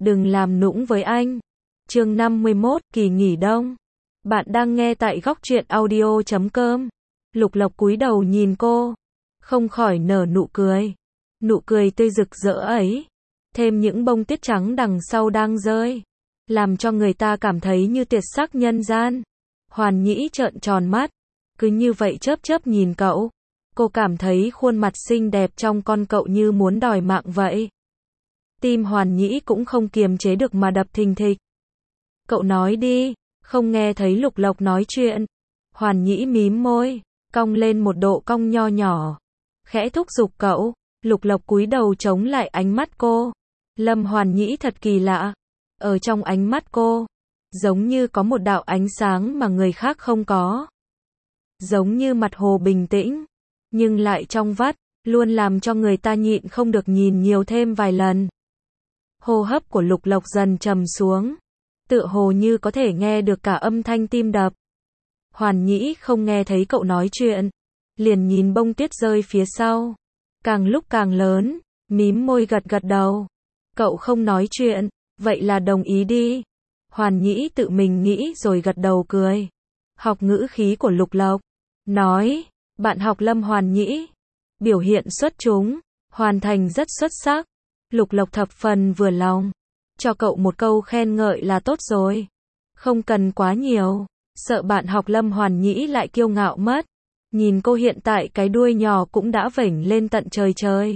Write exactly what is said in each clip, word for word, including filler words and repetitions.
đừng làm nũng với anh. Chương năm mươi mốt, kỳ nghỉ đông. Bạn đang nghe tại góc truyện audio chấm com. Lục Lộc cúi đầu nhìn cô, không khỏi nở nụ cười. Nụ cười tươi rực rỡ ấy, thêm những bông tuyết trắng đằng sau đang rơi, làm cho người ta cảm thấy như tuyệt sắc nhân gian. Hoàn Nhĩ trợn tròn mắt, cứ như vậy chớp chớp nhìn cậu. Cô cảm thấy khuôn mặt xinh đẹp trong con cậu như muốn đòi mạng vậy. Tim Hoàn Nhĩ cũng không kiềm chế được mà đập thình thịch. Cậu nói đi, không nghe thấy Lục Lộc nói chuyện. Hoàn Nhĩ mím môi, cong lên một độ cong nho nhỏ, khẽ thúc giục cậu. Lục Lộc cúi đầu chống lại ánh mắt cô. Lâm Hoàn Nhĩ thật kỳ lạ, ở trong ánh mắt cô, giống như có một đạo ánh sáng mà người khác không có. Giống như mặt hồ bình tĩnh, nhưng lại trong vắt, luôn làm cho người ta nhịn không được nhìn nhiều thêm vài lần. Hô hấp của Lục Lộc dần trầm xuống, tựa hồ như có thể nghe được cả âm thanh tim đập. Hoàn Nhĩ không nghe thấy cậu nói chuyện, liền nhìn bông tuyết rơi phía sau, càng lúc càng lớn, mím môi gật gật đầu. Cậu không nói chuyện, vậy là đồng ý đi. Hoàn Nhĩ tự mình nghĩ rồi gật đầu cười. Học ngữ khí của Lục Lộc, nói, bạn học Lâm Hoàn Nhĩ, biểu hiện xuất chúng, hoàn thành rất xuất sắc. Lục Lộc thập phần vừa lòng, cho cậu một câu khen ngợi là tốt rồi, không cần quá nhiều, sợ bạn học Lâm Hoàn Nhĩ lại kiêu ngạo mất. Nhìn cô hiện tại cái đuôi nhỏ cũng đã vểnh lên tận trời trời.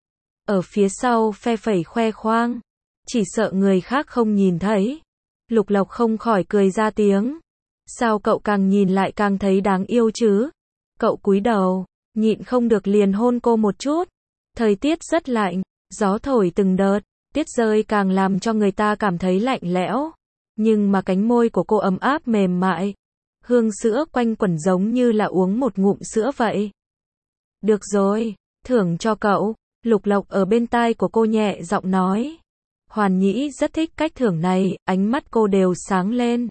Ở phía sau phe phẩy khoe khoang, chỉ sợ người khác không nhìn thấy. Lục Lộc không khỏi cười ra tiếng. Sao cậu càng nhìn lại càng thấy đáng yêu chứ? Cậu cúi đầu, nhịn không được liền hôn cô một chút. Thời tiết rất lạnh, gió thổi từng đợt, tuyết rơi càng làm cho người ta cảm thấy lạnh lẽo. Nhưng mà cánh môi của cô ấm áp mềm mại, hương sữa quanh quẩn giống như là uống một ngụm sữa vậy. Được rồi, thưởng cho cậu. Lục Lộc ở bên tai của cô nhẹ giọng nói. Hoàn Nhĩ rất thích cách thưởng này, ánh mắt cô đều sáng lên.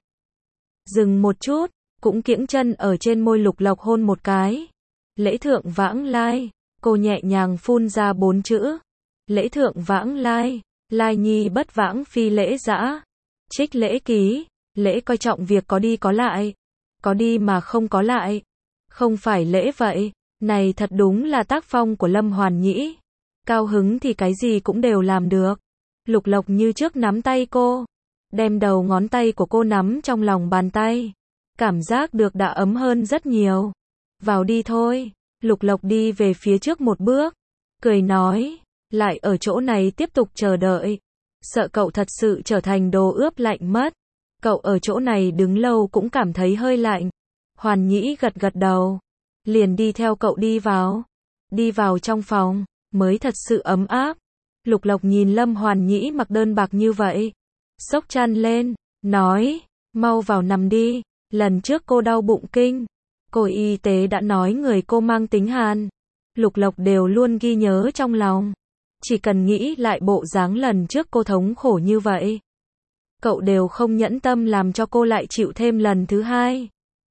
Dừng một chút, cũng kiễng chân ở trên môi Lục Lộc hôn một cái. Lễ thượng vãng lai, cô nhẹ nhàng phun ra bốn chữ. Lễ thượng vãng lai, lai nhi bất vãng phi lễ dã. Trích lễ ký, lễ coi trọng việc có đi có lại. Có đi mà không có lại. Không phải lễ vậy, này thật đúng là tác phong của Lâm Hoàn Nhĩ. Cao hứng thì cái gì cũng đều làm được. Lục Lộc như trước nắm tay cô, đem đầu ngón tay của cô nắm trong lòng bàn tay. Cảm giác được đã ấm hơn rất nhiều. Vào đi thôi. Lục Lộc đi về phía trước một bước, cười nói, lại ở chỗ này tiếp tục chờ đợi. Sợ cậu thật sự trở thành đồ ướp lạnh mất. Cậu ở chỗ này đứng lâu cũng cảm thấy hơi lạnh. Hoàn Nhĩ gật gật đầu, liền đi theo cậu đi vào. Đi vào trong phòng, mới thật sự ấm áp. Lục Lộc nhìn Lâm Hoàn Nhĩ mặc đơn bạc như vậy, xốc chăn lên, nói, mau vào nằm đi. Lần trước cô đau bụng kinh, cô y tế đã nói người cô mang tính hàn. Lục Lộc đều luôn ghi nhớ trong lòng. Chỉ cần nghĩ lại bộ dáng lần trước cô thống khổ như vậy, cậu đều không nhẫn tâm làm cho cô lại chịu thêm lần thứ hai.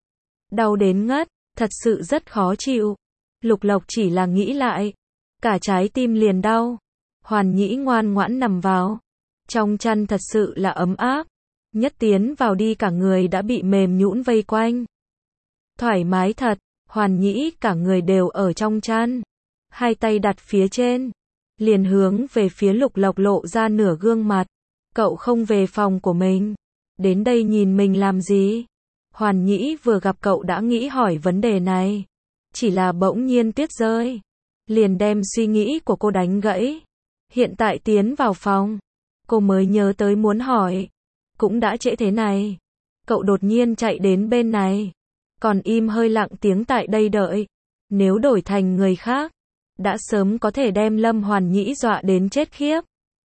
Đau đến ngất, thật sự rất khó chịu. Lục Lộc chỉ là nghĩ lại, cả trái tim liền đau. Hoàn Nhĩ ngoan ngoãn nằm vào. Trong chăn thật sự là ấm áp. Nhất tiến vào đi cả người đã bị mềm nhũn vây quanh. Thoải mái thật, Hoàn Nhĩ cả người đều ở trong chăn. Hai tay đặt phía trên, liền hướng về phía Lục Lộc lộ ra nửa gương mặt. Cậu không về phòng của mình, đến đây nhìn mình làm gì? Hoàn Nhĩ vừa gặp cậu đã nghĩ hỏi vấn đề này. Chỉ là bỗng nhiên tuyết rơi, liền đem suy nghĩ của cô đánh gãy. Hiện tại tiến vào phòng, cô mới nhớ tới muốn hỏi. Cũng đã trễ thế này. Cậu đột nhiên chạy đến bên này, còn im hơi lặng tiếng tại đây đợi. Nếu đổi thành người khác, đã sớm có thể đem Lâm Hoàn Nhĩ dọa đến chết khiếp.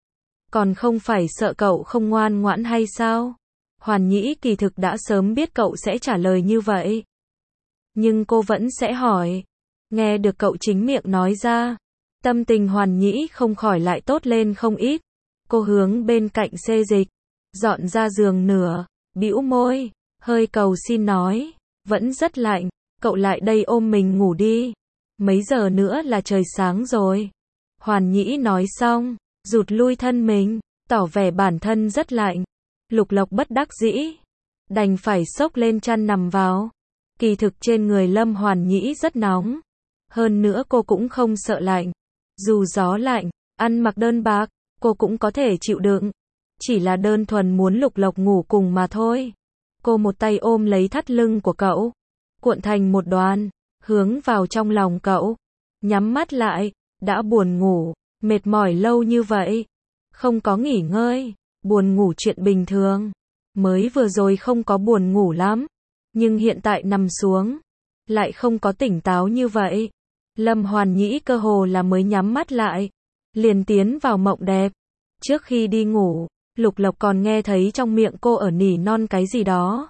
Còn không phải sợ cậu không ngoan ngoãn hay sao? Hoàn Nhĩ kỳ thực đã sớm biết cậu sẽ trả lời như vậy. Nhưng cô vẫn sẽ hỏi. Nghe được cậu chính miệng nói ra, tâm tình Hoàn Nhĩ không khỏi lại tốt lên không ít. Cô hướng bên cạnh xê dịch, dọn ra giường nửa, bĩu môi, hơi cầu xin nói, vẫn rất lạnh, cậu lại đây ôm mình ngủ đi. Mấy giờ nữa là trời sáng rồi. Hoàn Nhĩ nói xong, rụt lui thân mình, tỏ vẻ bản thân rất lạnh. Lục Lộc bất đắc dĩ, đành phải xốc lên chăn nằm vào. Kỳ thực trên người Lâm Hoàn Nhĩ rất nóng. Hơn nữa cô cũng không sợ lạnh. Dù gió lạnh, ăn mặc đơn bạc, cô cũng có thể chịu đựng. Chỉ là đơn thuần muốn Lục Lộc ngủ cùng mà thôi. Cô một tay ôm lấy thắt lưng của cậu, cuộn thành một đoàn, hướng vào trong lòng cậu. Nhắm mắt lại, đã buồn ngủ, mệt mỏi lâu như vậy. Không có nghỉ ngơi, buồn ngủ chuyện bình thường. Mới vừa rồi không có buồn ngủ lắm. Nhưng hiện tại nằm xuống, lại không có tỉnh táo như vậy. Lâm Hoàn Nhĩ cơ hồ là mới nhắm mắt lại, liền tiến vào mộng đẹp. Trước khi đi ngủ, Lục Lộc còn nghe thấy trong miệng cô ở nỉ non cái gì đó.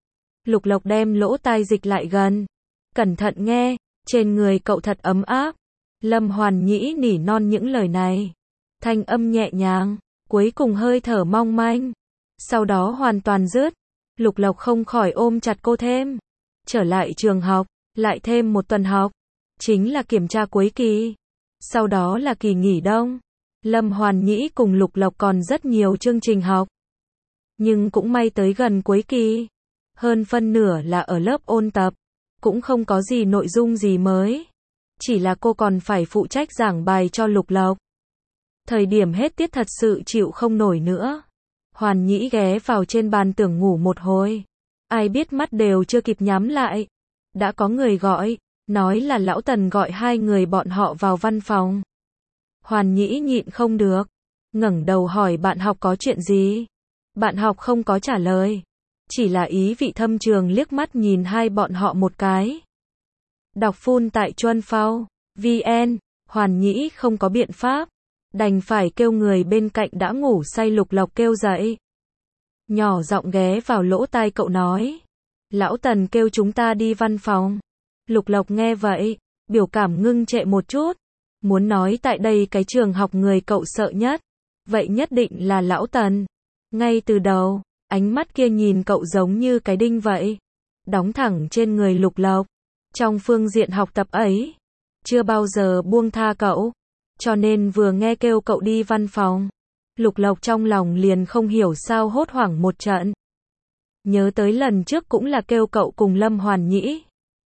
Lục Lộc đem lỗ tai dịch lại gần, cẩn thận nghe, trên người cậu thật ấm áp. Lâm Hoàn Nhĩ nỉ non những lời này, thanh âm nhẹ nhàng, cuối cùng hơi thở mong manh, sau đó hoàn toàn dứt. Lục Lộc không khỏi ôm chặt cô thêm. Trở lại trường học, lại thêm một tuần học, chính là kiểm tra cuối kỳ. Sau đó là kỳ nghỉ đông. Lâm Hoàn Nhĩ cùng Lục Lộc còn rất nhiều chương trình học. Nhưng cũng may tới gần cuối kỳ, hơn phân nửa là ở lớp ôn tập, cũng không có gì nội dung gì mới. Chỉ là cô còn phải phụ trách giảng bài cho Lục Lộc. Thời điểm hết tiết thật sự chịu không nổi nữa. Hoàn Nhĩ ghé vào trên bàn tưởng ngủ một hồi. Ai biết mắt đều chưa kịp nhắm lại, đã có người gọi, nói là lão Tần gọi hai người bọn họ vào văn phòng. Hoàn Nhĩ nhịn không được, ngẩng đầu hỏi bạn học có chuyện gì. Bạn học không có trả lời, chỉ là ý vị thâm trường liếc mắt nhìn hai bọn họ một cái. Đọc full tại Chuân Phao vê en, Hoàn Nhĩ không có biện pháp, đành phải kêu người bên cạnh đã ngủ say Lục Lộc kêu dậy. Nhỏ giọng ghé vào lỗ tai cậu nói, lão Tần kêu chúng ta đi văn phòng. Lục Lộc nghe vậy, biểu cảm ngưng trệ một chút, muốn nói tại đây cái trường học người cậu sợ nhất, vậy nhất định là lão Tần. Ngay từ đầu, ánh mắt kia nhìn cậu giống như cái đinh vậy, đóng thẳng trên người Lục Lộc. Trong phương diện học tập ấy, chưa bao giờ buông tha cậu, cho nên vừa nghe kêu cậu đi văn phòng, Lục Lộc trong lòng liền không hiểu sao hốt hoảng một trận. Nhớ tới lần trước cũng là kêu cậu cùng Lâm Hoàn Nhĩ.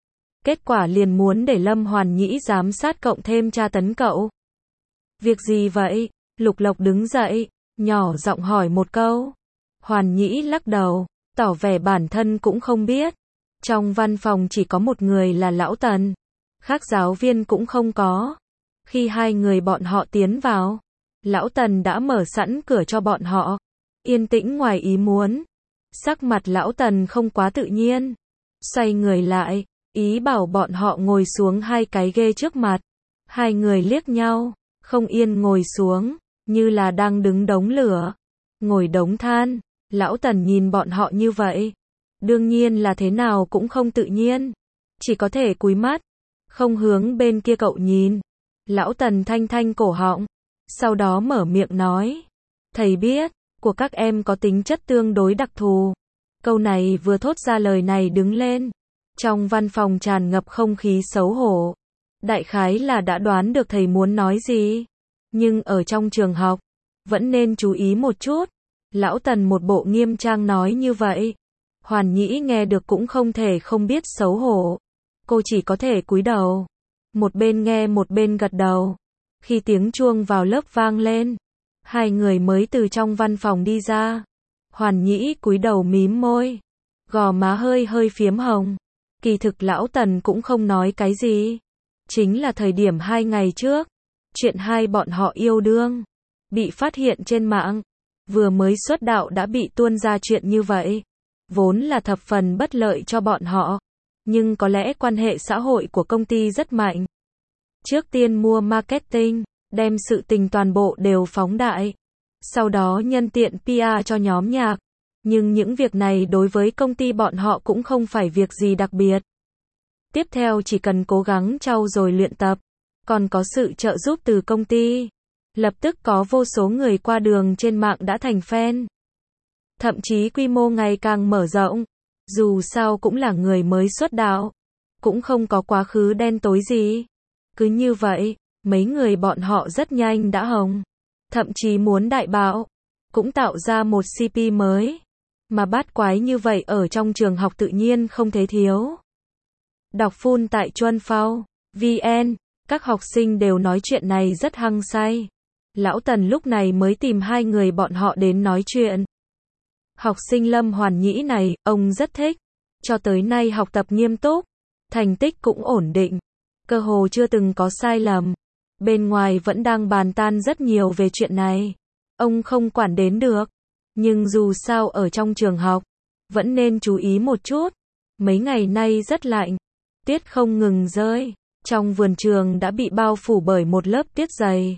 Kết quả liền muốn để Lâm Hoàn Nhĩ giám sát cộng thêm tra tấn cậu. Việc gì vậy? Lục Lộc đứng dậy, nhỏ giọng hỏi một câu. Hoàn Nhĩ lắc đầu, tỏ vẻ bản thân cũng không biết. Trong văn phòng chỉ có một người là lão Tần, khác giáo viên cũng không có. Khi hai người bọn họ tiến vào, lão Tần đã mở sẵn cửa cho bọn họ. Yên tĩnh ngoài ý muốn. Sắc mặt lão Tần không quá tự nhiên. Xoay người lại, ý bảo bọn họ ngồi xuống hai cái ghế trước mặt. Hai người liếc nhau, không yên ngồi xuống, như là đang đứng đống lửa, ngồi đống than. Lão Tần nhìn bọn họ như vậy, đương nhiên là thế nào cũng không tự nhiên, chỉ có thể cúi mắt, không hướng bên kia cậu nhìn. Lão Tần thanh thanh cổ họng, sau đó mở miệng nói, thầy biết, của các em có tính chất tương đối đặc thù. Câu này vừa thốt ra lời này đứng lên, trong văn phòng tràn ngập không khí xấu hổ. Đại khái là đã đoán được thầy muốn nói gì, nhưng ở trong trường học, vẫn nên chú ý một chút. Lão Tần một bộ nghiêm trang nói như vậy. Hoàn Nhĩ nghe được cũng không thể không biết xấu hổ. Cô chỉ có thể cúi đầu, một bên nghe một bên gật đầu. Khi tiếng chuông vào lớp vang lên, hai người mới từ trong văn phòng đi ra. Hoàn Nhĩ cúi đầu mím môi, gò má hơi hơi phiếm hồng. Kỳ thực lão Tần cũng không nói cái gì. Chính là thời điểm hai ngày trước, chuyện hai bọn họ yêu đương bị phát hiện trên mạng. Vừa mới xuất đạo đã bị tuôn ra chuyện như vậy, vốn là thập phần bất lợi cho bọn họ. Nhưng có lẽ quan hệ xã hội của công ty rất mạnh. Trước tiên mua marketing, đem sự tình toàn bộ đều phóng đại. Sau đó nhân tiện pê e cho nhóm nhạc. Nhưng những việc này đối với công ty bọn họ cũng không phải việc gì đặc biệt. Tiếp theo chỉ cần cố gắng trau dồi luyện tập, còn có sự trợ giúp từ công ty. Lập tức có vô số người qua đường trên mạng đã thành fan. Thậm chí quy mô ngày càng mở rộng. Dù sao cũng là người mới xuất đạo, cũng không có quá khứ đen tối gì. Cứ như vậy, mấy người bọn họ rất nhanh đã hồng. Thậm chí muốn đại bạo. cũng tạo ra một xê pê mới. Mà bát quái như vậy ở trong trường học tự nhiên không thể thiếu. Đọc full tại Chuan Phao vê en, các học sinh đều nói chuyện này rất hăng say. Lão Tần lúc này mới tìm hai người bọn họ đến nói chuyện. Học sinh Lâm Hoàn Nhĩ này, ông rất thích. Cho tới nay học tập nghiêm túc, thành tích cũng ổn định, cơ hồ chưa từng có sai lầm. Bên ngoài vẫn đang bàn tan rất nhiều về chuyện này. Ông không quản đến được. Nhưng dù sao ở trong trường học, vẫn nên chú ý một chút. Mấy ngày nay rất lạnh, tiết không ngừng rơi. Trong vườn trường đã bị bao phủ bởi một lớp tuyết dày.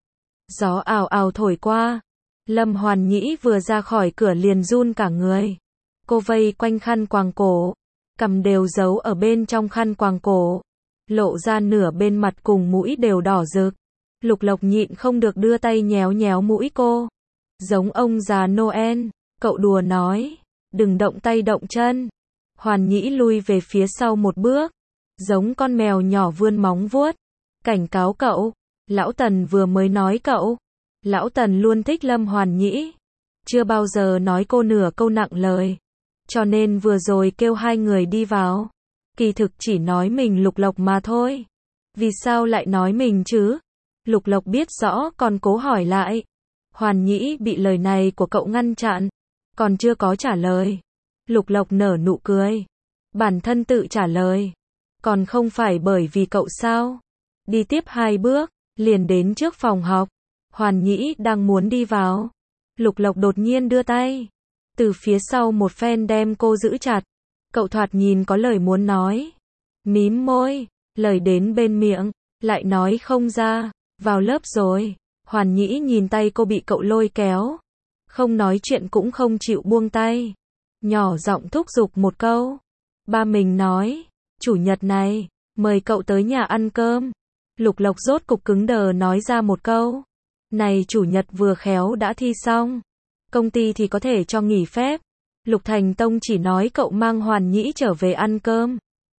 Gió ào ào thổi qua. Lâm Hoàn Nhĩ vừa ra khỏi cửa liền run cả người. Cô vây quanh khăn quàng cổ, cằm đều giấu ở bên trong khăn quàng cổ, lộ ra nửa bên mặt cùng mũi đều đỏ rực. Lục Lộc nhịn không được đưa tay nhéo nhéo mũi cô. Giống ông già Noel, cậu đùa nói, đừng động tay động chân. Hoàn Nhĩ lui về phía sau một bước, giống con mèo nhỏ vươn móng vuốt, cảnh cáo cậu. Lão Tần vừa mới nói cậu. Lão Tần luôn thích Lâm Hoàn Nhĩ, chưa bao giờ nói cô nửa câu nặng lời, cho nên vừa rồi kêu hai người đi vào. Kỳ thực chỉ nói mình Lục Lộc mà thôi. Vì sao lại nói mình chứ? Lục Lộc biết rõ còn cố hỏi lại. Hoàn Nhĩ bị lời này của cậu ngăn chặn, còn chưa có trả lời. Lục Lộc nở nụ cười. Bản thân tự trả lời. Còn không phải bởi vì cậu sao? Đi tiếp hai bước, liền đến trước phòng học. Hoàn Nhĩ đang muốn đi vào. Lục Lộc đột nhiên đưa tay. Từ phía sau một phen đem cô giữ chặt. Cậu thoạt nhìn có lời muốn nói. Mím môi, lời đến bên miệng, lại nói không ra. Vào lớp rồi. Hoàn Nhĩ nhìn tay cô bị cậu lôi kéo. Không nói chuyện cũng không chịu buông tay. Nhỏ giọng thúc giục một câu. Ba mình nói, chủ nhật này, mời cậu tới nhà ăn cơm. Lục Lộc rốt cục cứng đờ nói ra một câu. Này chủ nhật vừa khéo đã thi xong. Công ty thì có thể cho nghỉ phép. Lục Thành Tông chỉ nói cậu mang Hoàn Nhĩ trở về ăn cơm.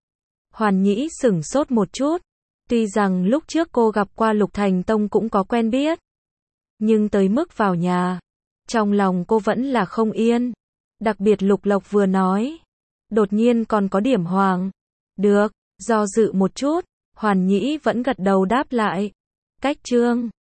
Hoàn Nhĩ sửng sốt một chút. Tuy rằng lúc trước cô gặp qua Lục Thành Tông cũng có quen biết. Nhưng tới mức vào nhà, trong lòng cô vẫn là không yên. Đặc biệt Lục Lộc vừa nói. Đột nhiên còn có điểm hoàng. Được, do dự một chút, Hoàn Nhĩ vẫn gật đầu đáp lại. Cách chương